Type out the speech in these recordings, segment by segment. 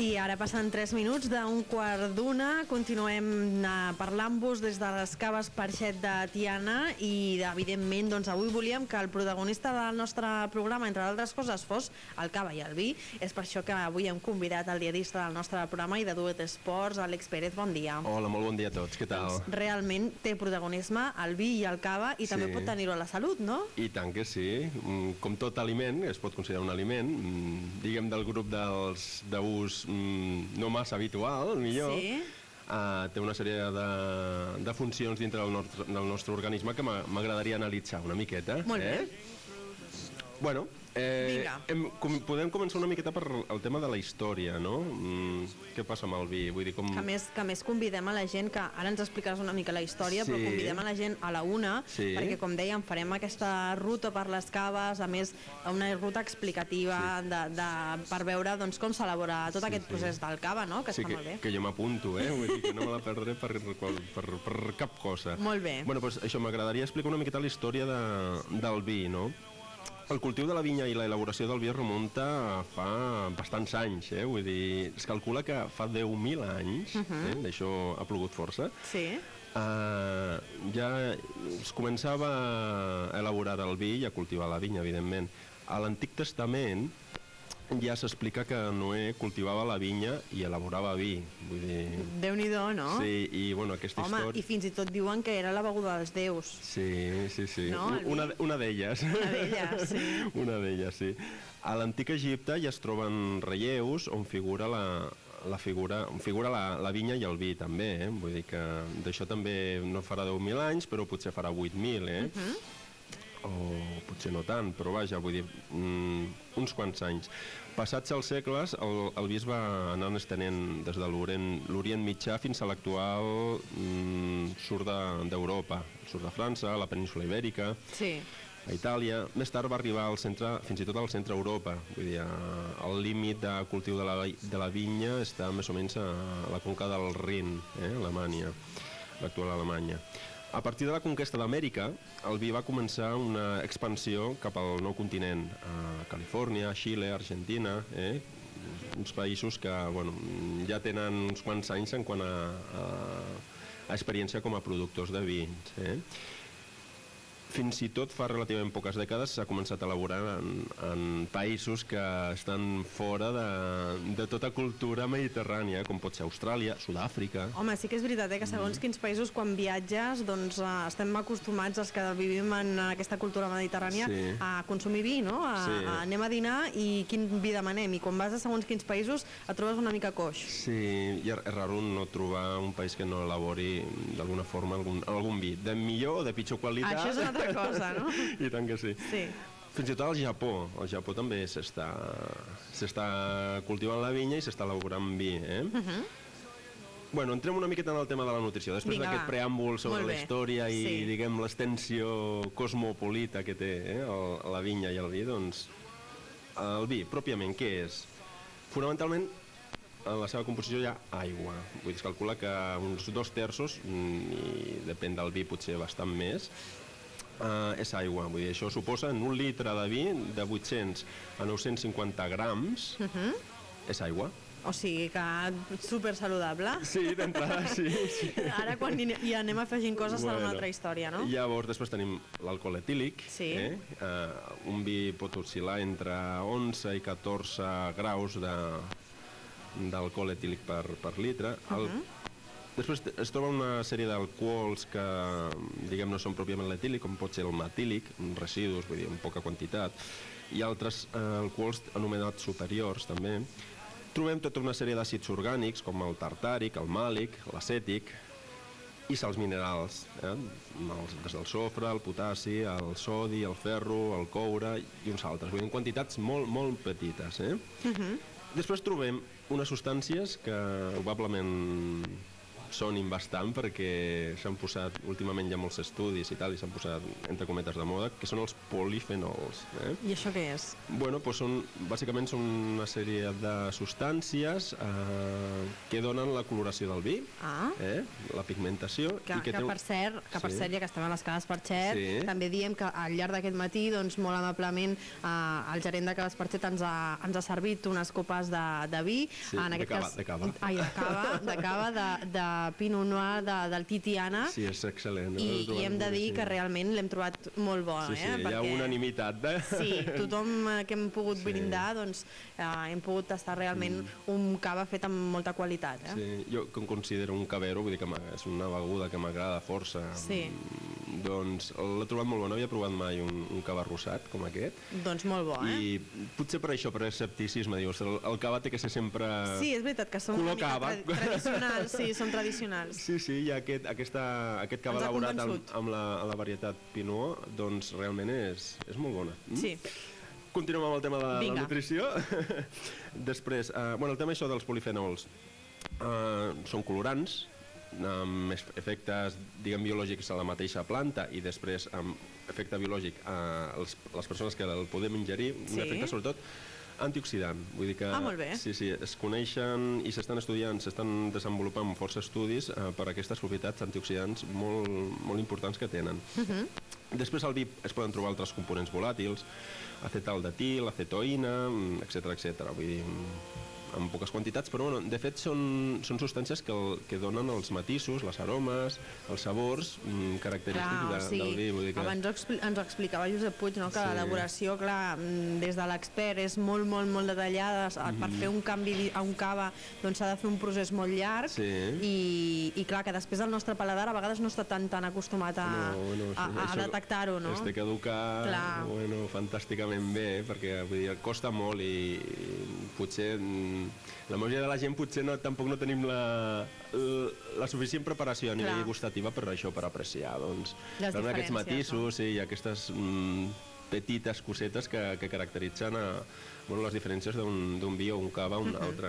I ara passen 3 minuts d'un quart d'una, continuem parlant-vos des de les caves Parxet de Tiana i evidentment doncs, avui volíem que el protagonista del nostre programa, entre altres coses, fos el cava i el vi. És per això que avui hem convidat el diarista del nostre programa i de Duet Esports, Àlex Pérez. Bon dia. Hola, molt bon dia a tots, què tal? Doncs, realment té protagonisme el vi i el cava i també pot tenir-ho a la salut, no? I tant que sí, com tot aliment, es pot considerar un aliment, diguem del grup d'ús no massa habitual, millor, té una sèrie de funcions dintre del nostre organisme que m'agradaria analitzar una miqueta. Molt bé. Bueno, podem començar una miqueta per el tema de la història, no? Què passa amb el vi? Vull dir, com... Que més convidem a la gent, que ara ens explicaràs una mica la història, però convidem a la gent a la una, perquè com dèiem, farem aquesta ruta per les caves, a més, una ruta explicativa per veure doncs, com s'elabora tot aquest procés del cava, no? Que està molt bé. Que jo m'apunto, vull dir que no me la perdré per cap cosa. Molt bé. Bueno, doncs això, m'agradaria explicar una miqueta la història del vi, no? El cultiu de la vinya i l'elaboració del vi es remunta a fa bastants anys, vull dir, es calcula que fa 10.000 anys, d'això ha plogut força, ja es començava a elaborar el vi i a cultivar la vinya, evidentment. A l'Antic Testament ja s'explica que Noé cultivava la vinya i elaborava vi, vull dir... Déu-n'hi-do, no? Sí, i bueno, aquesta història... Home, i fins i tot diuen que era la beguda dels déus. Sí. No, una d'elles. Una d'elles, sí. Una d'elles, sí. A l'Antic Egipte ja es troben relleus on figura la vinya i el vi, també, Vull dir que d'això també no farà 10.000 anys, però potser farà 8.000, o potser no tant, però vaja, vull dir, uns quants anys. Passats els segles, el vi es va anar estenent des de l'Orient Mitjà fins a l'actual sud d'Europa, el sud de França, la península Ibèrica, a Itàlia. Més tard va arribar al centre, fins i tot al centre Europa, vull dir, el límit de cultiu de la vinya està més o menys a la conca del Rin, Alemanya, l'actual Alemanya. A partir de la conquesta d'Amèrica, el vi va començar una expansió cap al nou continent, a Califòrnia, Xile, Argentina, uns països que ja tenen uns quants anys en quant a experiència com a productors de vins. Fins i tot fa relativament poques dècades s'ha començat a elaborar en països que estan fora de tota cultura mediterrània, com pot ser Austràlia, Sud-àfrica... Home, sí que és veritat, que segons quins països quan viatges doncs estem acostumats, els que vivim en aquesta cultura mediterrània, a consumir vi, no? Anem a dinar i quin vi demanem, i quan vas a segons quins països et trobes una mica coix. Sí, i és raro no trobar un país que no elabori d'alguna forma algun vi, de millor o de pitjor qualitat. Això és una altra cosa, no? I tant que sí. Fins i tot al Japó. Al Japó també s'està cultivant la vinya i s'està elaborant vi, Bueno, entrem una miqueta en el tema de la nutrició. Després d'aquest preàmbul sobre la història i, diguem, l'extensió cosmopolita que té la vinya i el vi, doncs el vi, pròpiament, què és? Fonamentalment, en la seva composició hi ha aigua. Vull dir, es calcula que uns 2/3, i depèn del vi potser bastant més, és aigua. Vull dir, això suposa en un litre de vi de 800 a 950 grams és aigua. O sigui que super saludable. Sí, d'entrada, sí. Ara quan hi anem afegint coses serà una altra història, no? Llavors després tenim l'alcohol etílic. Un vi pot oscil·lar entre 11 i 14 graus d'alcohol etílic per litre. Després es troba una sèrie d'alcohols que, diguem, no són pròpiament l'etílic, com pot ser el metílic, residus, vull dir, en poca quantitat, i altres alcohols anomenats superiors, també. Trobem tota una sèrie d'àcids orgànics, com el tartàric, el màlic, l'acètic, i sals minerals, des del sofre, el potassi, el sodi, el ferro, el coure i uns altres, vull dir, en quantitats molt, molt petites. Després trobem unes substàncies que probablement sonin bastant perquè s'han posat, últimament hi ha molts estudis i tal, i s'han posat entre cometes de moda, que són els polifenols. I això què és? Bueno, doncs bàsicament són una sèrie de substàncies que donen la coloració del vi, la pigmentació. Que per cert, ja que estem a les Caves Perxet, també diem que al llarg d'aquest matí, doncs molt amablement, el gerent de Caves Perxet ens ha servit unes copes de vi, de cava, de Pinot Noir del Titiana. Sí, és excel·lent. I hem de dir que realment l'hem trobat molt bo. Sí, hi ha unanimitat. Sí, tothom que hem pogut brindar, doncs hem pogut tastar realment un cava fet amb molta qualitat. Sí, jo que em considero un cavero, vull dir que és una beguda que m'agrada força. Doncs l'he trobat molt bo, no havia provat mai un cava rosat com aquest. Doncs molt bo, I potser per això, per escepticisme, dius, el cava té que ser sempre... Sí, és veritat que som una mica tradicionals, sí, som tradicionals. Sí, i aquest cava elaborat amb la varietat Pinot, doncs realment és molt bona. Sí. Continuem amb el tema de la nutrició. Després, el tema això dels polifenols són colorants, amb efectes, diguem, biològics a la mateixa planta i després amb efecte biològic a les persones que el podem ingerir, un efecte sobretot antioxidant. Vull dir que sí, es coneixen i s'estan estudiant, s'estan desenvolupant força estudis per aquestes propietats antioxidants molt importants que tenen. Després al vi es poden trobar altres components volàtils, acetaldetil, acetoïna, etc. Vull dir, en poques quantitats, però de fet són substàncies que donen els matisos, les aromes, els sabors característics del vi. Abans ens ho explicava Josep Puig, que l'elaboració, des de l'expert és molt detallada. Per fer un canvi a un cava s'ha de fer un procés molt llarg i clar, que després el nostre paladar a vegades no està tan acostumat a detectar-ho. Es té que educar fantàsticament bé, perquè costa molt i potser la majoria de la gent potser tampoc no tenim la suficient preparació a nivell gustativa per això, per apreciar aquests matisos i aquestes petites cosetes que caracteritzen les diferències d'un vi o un cava o un altre.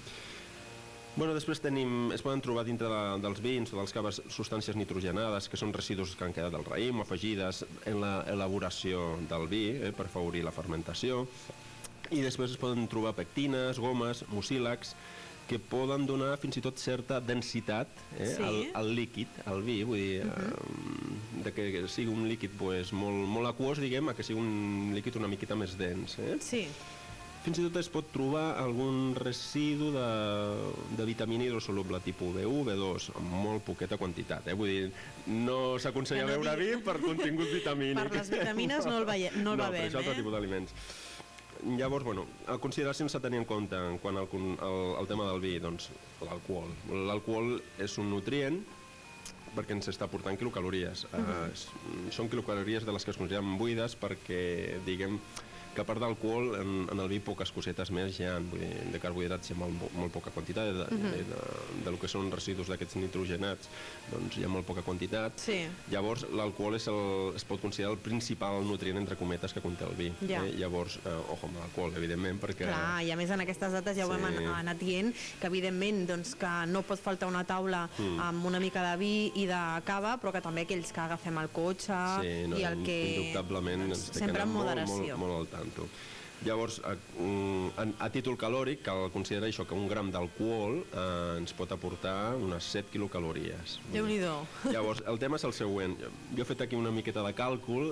Després es poden trobar dintre dels vins o dels caves substàncies nitrogenades, que són residus que han quedat del raïm, afegides en l'elaboració del vi per afavorir la fermentació. I després es poden trobar pectines, gomes, mucílags, que poden donar fins i tot certa densitat al líquid, al vi, vull dir, que sigui un líquid molt aquós, diguem, que sigui un líquid una miqueta més dens. Sí. Fins i tot es pot trobar algun residu de vitamina hidrosoluble tipus B1, B2, amb molt poqueta quantitat. Vull dir, no s'aconsella beure vi per contingut vitamínic. Per les vitamines no el bevem. No, per això altre tipus d'aliments. Llavors, consideracions a tenir en compte quan al tema del vi, doncs l'alcohol. L'alcohol és un nutrient perquè ens està aportant quilocalories. Són quilocalories de les que es consideren buides perquè, diguem, que a part d'alcohol, en el vi poques cosetes més hi ha, vull dir, de carbohidrats hi ha molt poca quantitat, del que són residus d'aquests nitrogenats, doncs hi ha molt poca quantitat. Llavors, l'alcohol es pot considerar el principal nutrient, entre cometes, que conté el vi. Llavors, ojo amb l'alcohol, evidentment, perquè... Clar, i a més en aquestes dates ja ho hem anat dient, que evidentment que no pot faltar una taula amb una mica de vi i de cava, però que també aquells que agafem el cotxe i el que... Indubtablement, sempre amb moderació. Molt al tant. Llavors, a títol calòric, cal considerar això, que un gram d'alcohol ens pot aportar unes 7 quilocalories. Déu-n'hi-do. Llavors, el tema és el següent. Jo he fet aquí una miqueta de càlcul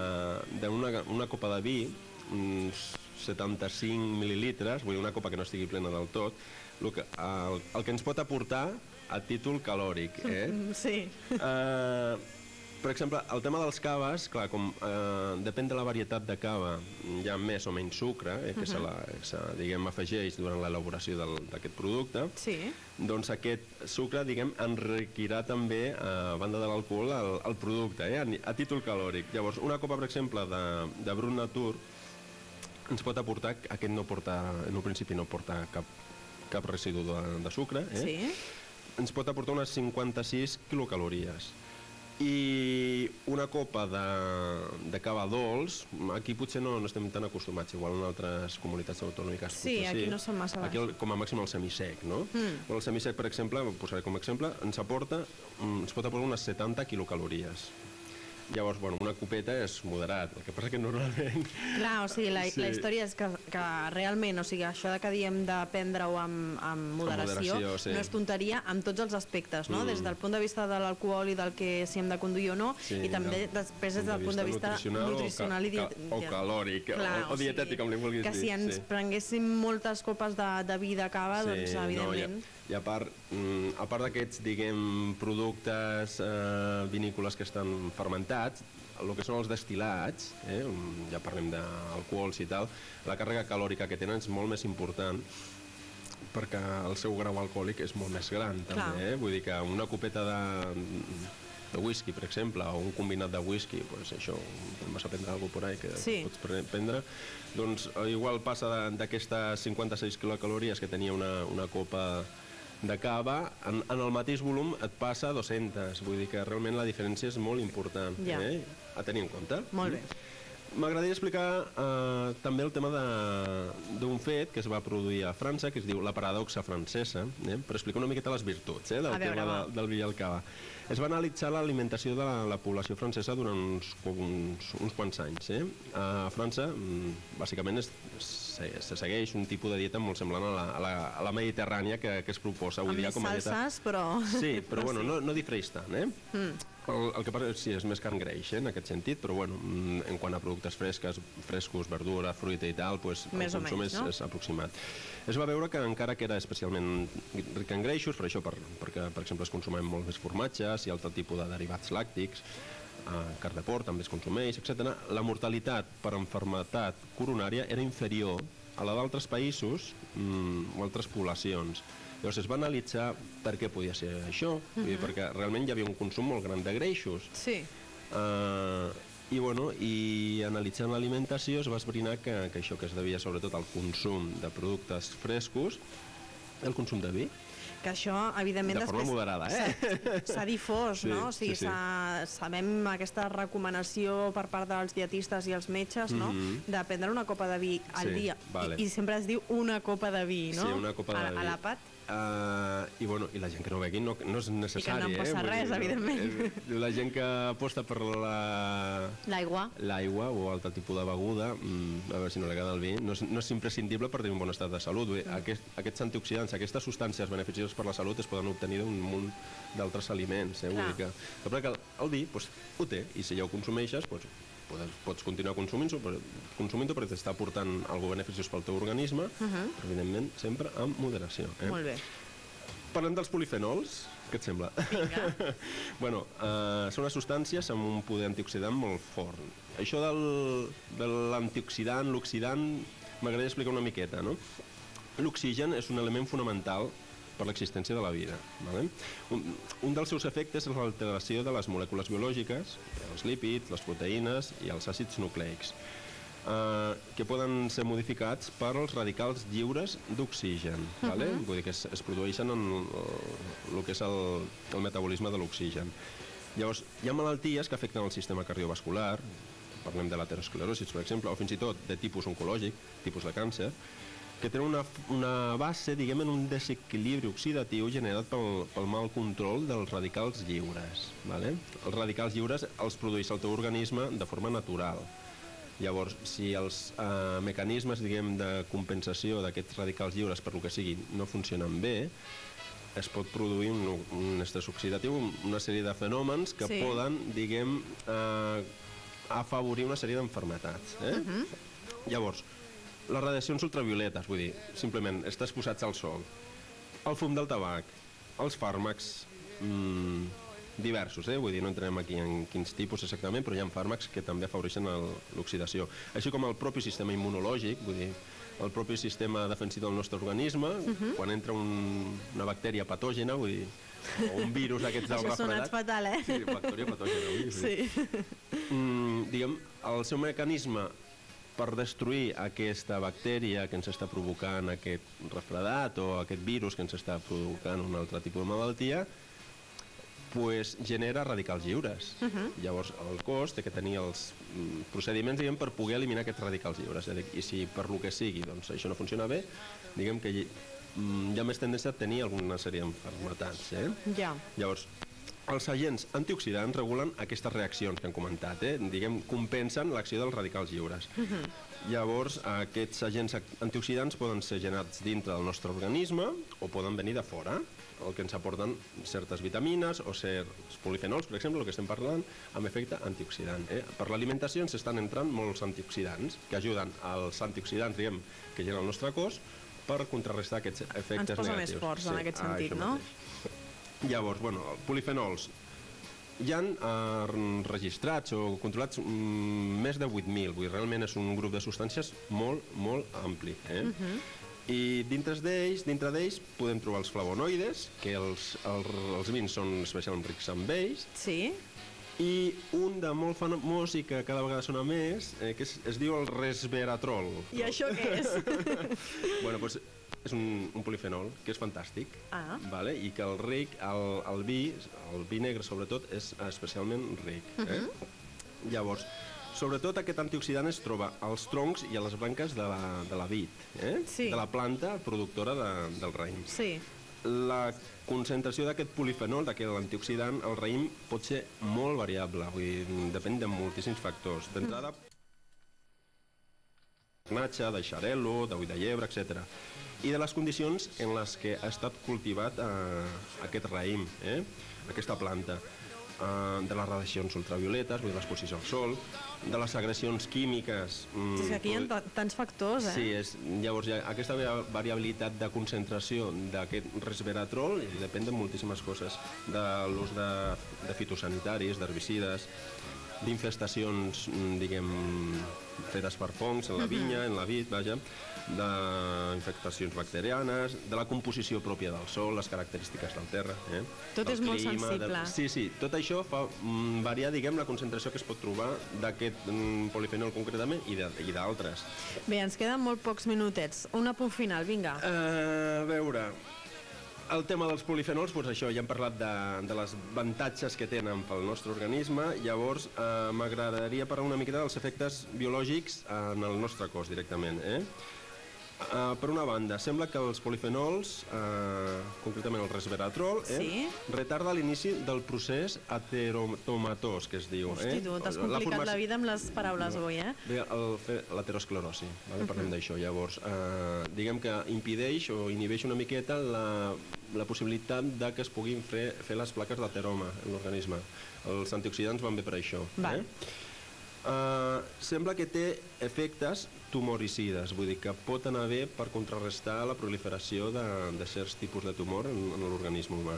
d'una copa de vi, uns 75 mil·lilitres, vull dir, una copa que no estigui plena del tot, el que ens pot aportar a títol calòric. Sí. Per exemple, el tema dels caves, clar, com depèn de la varietat de cava, hi ha més o menys sucre, que diguem, afegeix durant l'elaboració d'aquest producte, doncs aquest sucre, diguem, enriquirà també, a banda de l'alcohol, el producte, a títol calòric. Llavors, una copa, per exemple, de Brut Natur ens pot aportar, aquest no porta, en un principi no porta cap residu de sucre, ens pot aportar unes 56 quilocalories. I una copa de cava dolç, aquí potser no estem tan acostumats, igual en altres comunitats autonòmiques. Sí, aquí no són massa aquí com a màxim el semissec, no? El semissec, per exemple, posaré com a exemple, ens pot aportar unes 70 quilocalories. Llavors, bueno, una copeta és moderat, el que passa que normalment... Clar, o sigui, la història és que realment, o sigui, això que diem de prendre-ho amb moderació sí. No és tonteria en tots els aspectes, no? Des del punt de vista de l'alcohol i del que si hem de conduir o no, i també després des del punt de vista nutricional o calòric, o dietètic, com li vulguis dir. Que si ens prenguéssim moltes copes de vi de cava, doncs evidentment... I a part d'aquests, diguem, productes vinícoles que estan fermentats, el que són els destil·lats, ja parlem d'alcohols i tal, la càrrega calòrica que tenen és molt més important perquè el seu grau alcohòlic és molt més gran, també. Vull dir que una copeta de whisky, per exemple, o un combinat de whisky, doncs això, vas a prendre alguna cosa por ahí que pots prendre, doncs igual passa d'aquestes 56 quilocalories que tenia una copa de cava, en el mateix volum et passa a 200, vull dir que realment la diferència és molt important, a tenir en compte. Molt bé. M'agradaria explicar també el tema d'un fet que es va produir a França, que es diu la paradoxa francesa, per explicar una miqueta les virtuts del tema del vi i el cava. Es va analitzar l'alimentació de la població francesa durant uns quants anys. A França, bàsicament, se segueix un tipus de dieta molt semblant a la mediterrània que es proposa avui dia com a dieta. Amb més salses, però... Sí, però bueno, no difereix tant, El que passa és més carn greix, en aquest sentit, però bueno, en quant a productes frescos, verdura, fruita i tal, el consum és aproximat. Es va veure que encara que era especialment ric en greixos, per això perquè, per exemple, es consumen molt més formatges i altre tipus de derivats làctics, carn de porc també es consumeix, etc. La mortalitat per malaltia coronària era inferior a la d'altres països o altres poblacions. Llavors es va analitzar per què podia ser això, perquè realment hi havia un consum molt gran de greixos. Sí. I analitzant l'alimentació es va esbrinar que això que es devia sobretot al consum de productes frescos, el consum de vi, que això, evidentment, de forma moderada, s'ha difós, no? O sigui, sabem aquesta recomanació per part dels dietistes i els metges, no? De prendre una copa de vi al dia. I sempre es diu una copa de vi, no? Sí, una copa de vi. A l'àpat. I la gent que no begui no és necessari. I que no en passa res, evidentment. La gent que aposta per l'aigua o altre tipus de beguda, a veure si no li agrada el vi, no és imprescindible per tenir un bon estat de salut. Aquests antioxidants, aquestes substàncies beneficioses per la salut es poden obtenir d'un munt d'altres aliments. Vull dir que el vi ho té, i si ja ho consumeixes, pots continuar consumint-ho perquè t'està aportant alguna beneficiós pel teu organisme, però evidentment sempre amb moderació. Molt bé. Parlem dels polifenols, què et sembla? Vinga. Bueno, són unes substàncies amb un poder antioxidant molt fort. Això de l'antioxidant, l'oxidant, m'agradaria explicar una miqueta, no? L'oxigen és un element fonamental per l'existència de la vida. Un dels seus efectes és l'alteració de les molècules biològiques, els lípids, les proteïnes i els àcids nucleics, que poden ser modificats per els radicals lliures d'oxigen. Vull dir que es produeixen en el que és el metabolisme de l'oxigen. Llavors, hi ha malalties que afecten el sistema cardiovascular, parlem de l'aterosclerosi, per exemple, o fins i tot de tipus oncològic, tipus de càncer, que tenen una base, diguem, en un desequilibri oxidatiu generat pel mal control dels radicals lliures. Els radicals lliures els produeix el teu organisme de forma natural. Llavors, si els mecanismes, diguem, de compensació d'aquests radicals lliures, per lo que sigui, no funcionen bé, es pot produir un estrès oxidatiu, una sèrie de fenòmens que poden, diguem, afavorir una sèrie d'enfermetats. Llavors, les radiacions ultravioletes, vull dir, simplement estàs posats al sol, el fum del tabac, els fàrmacs diversos, vull dir, no entrem aquí en quins tipus exactament, però hi ha fàrmacs que també afavoreixen l'oxidació. Així com el propi sistema immunològic, vull dir, el propi sistema defensiu del nostre organisme, quan entra una bactèria patògena, vull dir, o un virus d'aquests del refredat... Això ha sonat fatal, Sí, bactèria patògena, vull dir. Sí. Diguem, el seu mecanisme per destruir aquesta bactèria que ens està provocant aquest refredat o aquest virus que ens està provocant un altre tipus de malaltia, genera radicals lliures. Llavors, el cos té que tenir els procediments, diguem, per poder eliminar aquests radicals lliures. I si per lo que sigui doncs, això no funciona bé, diguem que hi ha més tendència a tenir alguna sèrie d'enfermetats. Llavors, els agents antioxidants regulen aquestes reaccions que hem comentat, diguem, compensen l'acció dels radicals lliures. Llavors, aquests agents antioxidants poden ser generats dintre del nostre organisme o poden venir de fora, el que ens aporten certes vitamines o certs polifenols, per exemple, el que estem parlant, amb efecte antioxidant. Per l'alimentació ens estan entrant molts antioxidants que ajuden als antioxidants, diguem, que genera el nostre cos per contrarrestar aquests efectes negatius. Ens posa més forts en aquest sentit, no? Llavors, polifenols. Hi han registrats o controlats més de 8.000, vull dir, realment és un grup de substàncies molt, molt ampli. I dintre d'ells podem trobar els flavonoides, que els vins són especialment rics amb ells. Sí. I un de molt famós i que cada vegada sona més, que es diu el resveratrol. I això què és? Bueno, doncs és un polifenol que és fantàstic i que el vi negre sobretot és especialment ric. Llavors, sobretot aquest antioxidant es troba als troncs i a les branques de la vid, de la planta productora del raïm. La concentració d'aquest polifenol, d'aquest antioxidant, al raïm pot ser molt variable, vull dir, depèn de moltíssims factors. D'entrada, de xarel·lo, d'ull de llebre, etc. I de les condicions en les que ha estat cultivat aquest raïm, aquesta planta, de les radiacions ultravioletes, vull dir, l'exposició al sol, de les agressions químiques... És que aquí hi ha tants factors, Sí, llavors aquesta variabilitat de concentració d'aquest resveratrol depèn de moltíssimes coses, de l'ús de fitosanitaris, d'herbicides, d'infestacions, diguem, fetes per fongs en la vinya, en la vid, vaja, d'infectacions bacterianes, de la composició pròpia del sòl, les característiques del terra. Tot és molt sensible. Sí, tot això fa variar, diguem, la concentració que es pot trobar d'aquest polifenol concretament i d'altres. Bé, ens queden molt pocs minutets. Un apunt final, vinga. A veure... El tema dels polifenols, doncs això, ja hem parlat de les avantatges que tenen pel nostre organisme, llavors m'agradaria parlar una miqueta dels efectes biològics en el nostre cos directament. Per una banda, sembla que els polifenols, concretament el resveratrol, retarda l'inici del procés aterotomatós, que es diu. Hosti, tu, t'has complicat la vida amb les paraules avui, Bé, l'aterosclerosi, parlem d'això. Llavors, diguem que impedeix o inhibeix una miqueta la possibilitat de que es puguin fer les plaques d'ateroma en l'organisme. Els antioxidants van bé per això. Sembla que té efectes tumoricides, vull dir que pot anar bé per contrarrestar la proliferació de certs tipus de tumor en l'organisme humà.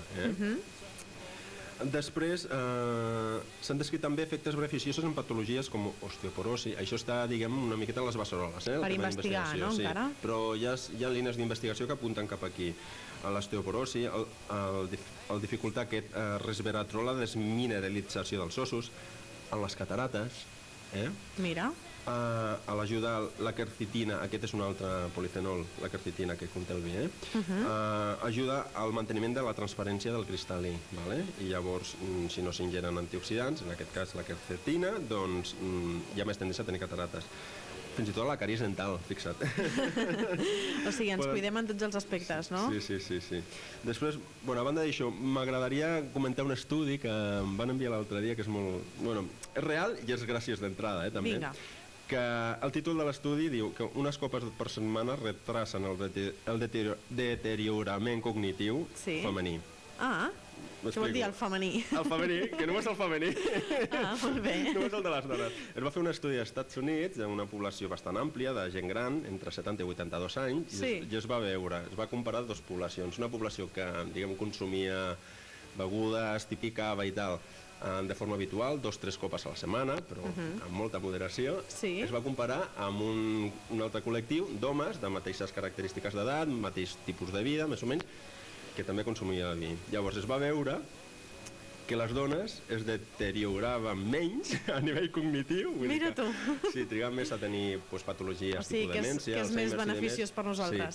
Després, s'han descrit també efectes beneficiosos en patologies com osteoporosi. Això està, diguem, una miqueta a les beceroles. Per investigar, no, encara? Però hi ha línies d'investigació que apunten cap aquí. L'osteoporosi, el dificultar aquest resveratrol, la desmineralització dels ossos, en les catarates. Mira. A l'ajudar la quercetina, aquest és un altre polifenol, la quercetina que conté el vi, ajuda al manteniment de la transparència del cristal·lí, i llavors, si no s'ingeren antioxidants, en aquest cas la quercetina, doncs hi ha més tendència a tenir catarates. Fins i tot la caries dental, fixa't. O sigui, ens cuidem en tots els aspectes, no? Sí. Després, a banda d'això, m'agradaria comentar un estudi que em van enviar l'altre dia, que és molt... Bueno, és real i és gràcies d'entrada, també. Vinga. Que el títol de l'estudi diu que unes copes per setmana retrasen el deteriorament cognitiu femení. Què vol dir el femení? El femení, que només el femení. Molt bé. Només el de les dones. Es va fer un estudi als Estats Units d'una població bastant àmplia de gent gran, entre 70 i 82 anys, i es va veure, es va comparar dues poblacions. Una població que, diguem, consumia begudes, tipicava i tal, de forma habitual, 2-3 copes a la setmana, però amb molta moderació. Es va comparar amb un altre col·lectiu d'homes de mateixes característiques d'edat, mateix tipus de vida, més o menys, que també consumia el vi. Llavors es va veure que les dones es deterioraven menys a nivell cognitiu. Mira tu. Sí, trigaven més a tenir patologies tipus demència. O sigui, que és més beneficiós per nosaltres.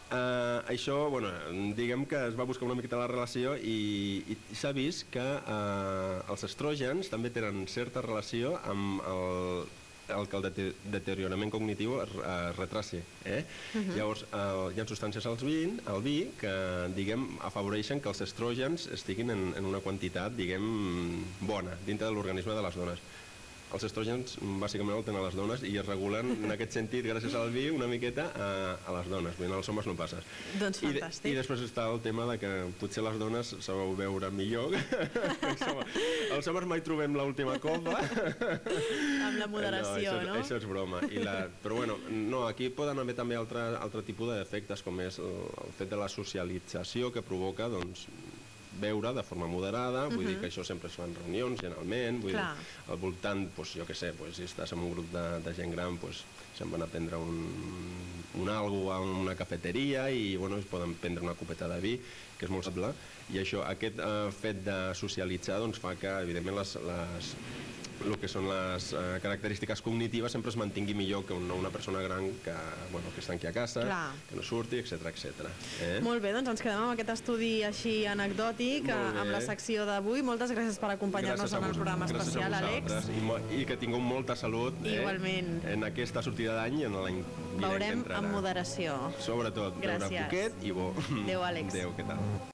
Això, bueno, diguem que es va buscar una miqueta la relació i s'ha vist que els estrògens també tenen certa relació amb el que el deteriorament cognitiu es retraci. Llavors, hi ha substàncies al vi que, diguem, afavoreixen que els estrògens estiguin en una quantitat, diguem, bona dintre de l'organisme de les dones. Els estrògens bàsicament el tenen les dones i es regulen en aquest sentit gràcies al vi una miqueta a les dones, als homes no passa. Doncs fantàstic. I després està el tema de que potser les dones sabeu veure millor. Els homes mai trobem l'última copa. Amb la moderació, no? Això és broma. Però bueno, aquí poden haver també altre tipus d'efectes, com és el fet de la socialització que provoca, doncs, beure de forma moderada, vull dir que això sempre es fa en reunions, generalment, vull dir, al voltant, jo què sé, si estàs en un grup de gent gran, se'n van a prendre un algo a una cafeteria i es poden prendre una copeta de vi, que és molt sable, i aquest fet de socialitzar fa que, evidentment, el que són les característiques cognitives sempre es mantingui millor que una persona gran que està aquí a casa, que no surti, etc. Molt bé, doncs ens quedem amb aquest estudi així anecdòtic, amb la secció d'avui. Moltes gràcies per acompanyar-nos en el programa especial, Àlex. I que tingueu molta salut en aquesta sortida d'any i en l'any vinent que entrarà. Veurem amb moderació. Sobretot, beure poquet i bo. Adéu, Àlex. Adéu, què tal?